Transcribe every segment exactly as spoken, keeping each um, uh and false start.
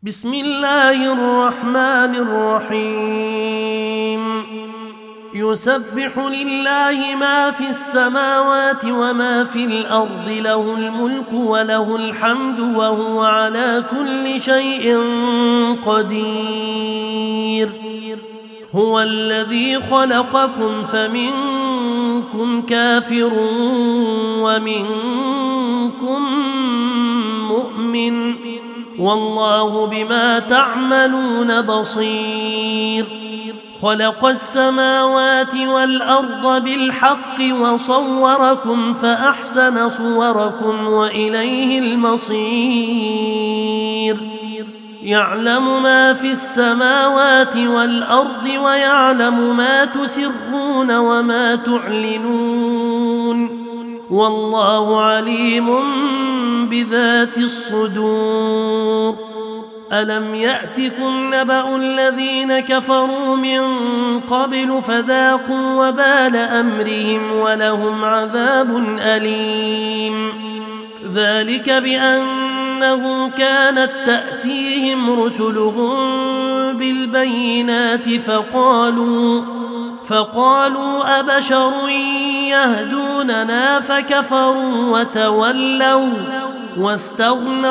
بسم الله الرحمن الرحيم يسبح لله ما في السماوات وما في الأرض له الملك وله الحمد وهو على كل شيء قدير هو الذي خلقكم فمنكم كافر ومنكم مؤمن والله بما تعملون بصير خلق السماوات والأرض بالحق وصوركم فأحسن صوركم وإليه المصير يعلم ما في السماوات والأرض ويعلم ما تسرون وما تعلنون والله عليم بذات الصدور ألم يأتكم نبأ الذين كفروا من قبل فذاقوا وبال أمرهم ولهم عذاب أليم ذلك بأنه كانت تأتيهم رسلهم بالبينات فقالوا فقالوا أبشر يهدوننا فكفروا وتولوا واستغنى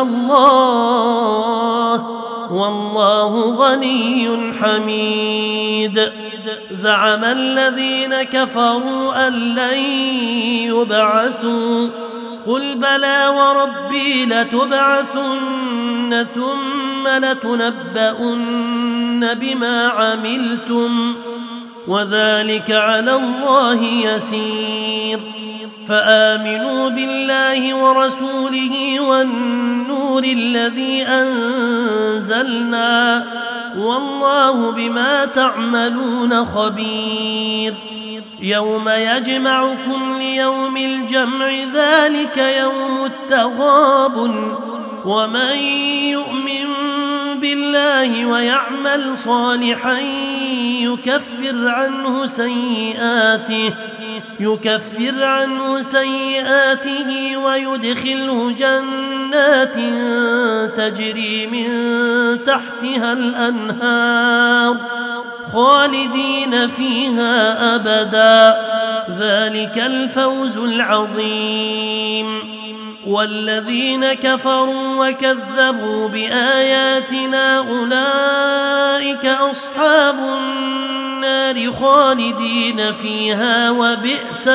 الله والله غني حميد زعم الذين كفروا أن لن يبعثوا قل بلى وربي لتبعثن ثم لتنبؤن بما عملتم وذلك على الله يسير فآمنوا بالله ورسوله والنور الذي أنزلنا والله بما تعملون خبير يوم يجمعكم ليوم الجمع ذلك يوم التغابن ومن يؤمن بالله ويعمل صالحا يكفر عنه سيئاته يكفر عنه سيئاته ويدخله جنات تجري من تحتها الأنهار خالدين فيها أبدا ذلك الفوز العظيم والذين كفروا وكذبوا بآياتنا أولئك أصحاب النار خالدين فيها وبئس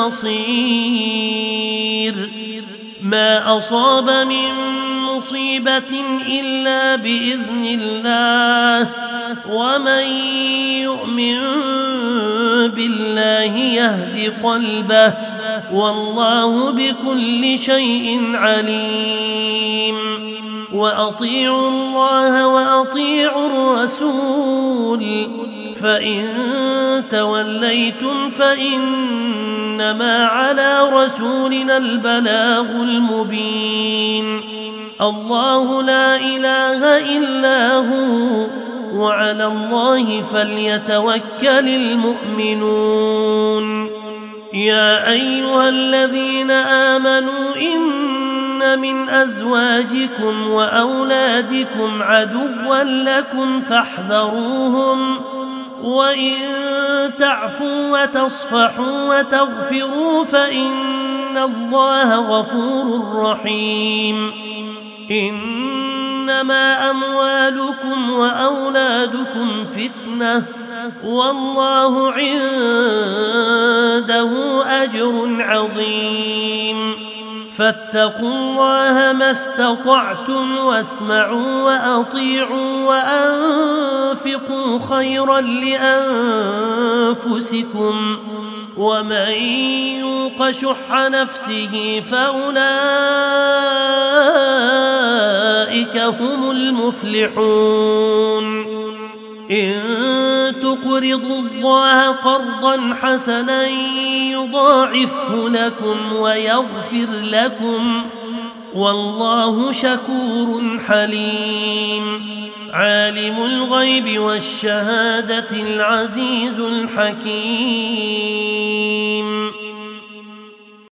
المصير ما أصاب من مصيبة إلا بإذن الله ومن يؤمن بالله يهد قلبه والله بكل شيء عليم وأطيعوا الله وأطيعوا الرسول فإن توليتم فإنما على رسولنا البلاغ المبين الله لا إله إلا هو وعلى الله فليتوكل المؤمنون يا أيها الذين آمنوا إن من أزواجكم وأولادكم عدوا لكم فاحذروهم وإن تعفوا وتصفحوا وتغفروا فإن الله غفور رحيم إنما أموالكم وأولادكم فتنة والله عنده أجر عظيم فاتقوا الله ما استطعتم واسمعوا وأطيعوا وأنفقوا خيرا لأنفسكم ومن يوق شح نفسه فأولئك هم المفلحون إن تقرضوا الله قرضا حسنا يضاعفه لكم ويغفر لكم والله شكور حليم عالم الغيب والشهادة العزيز الحكيم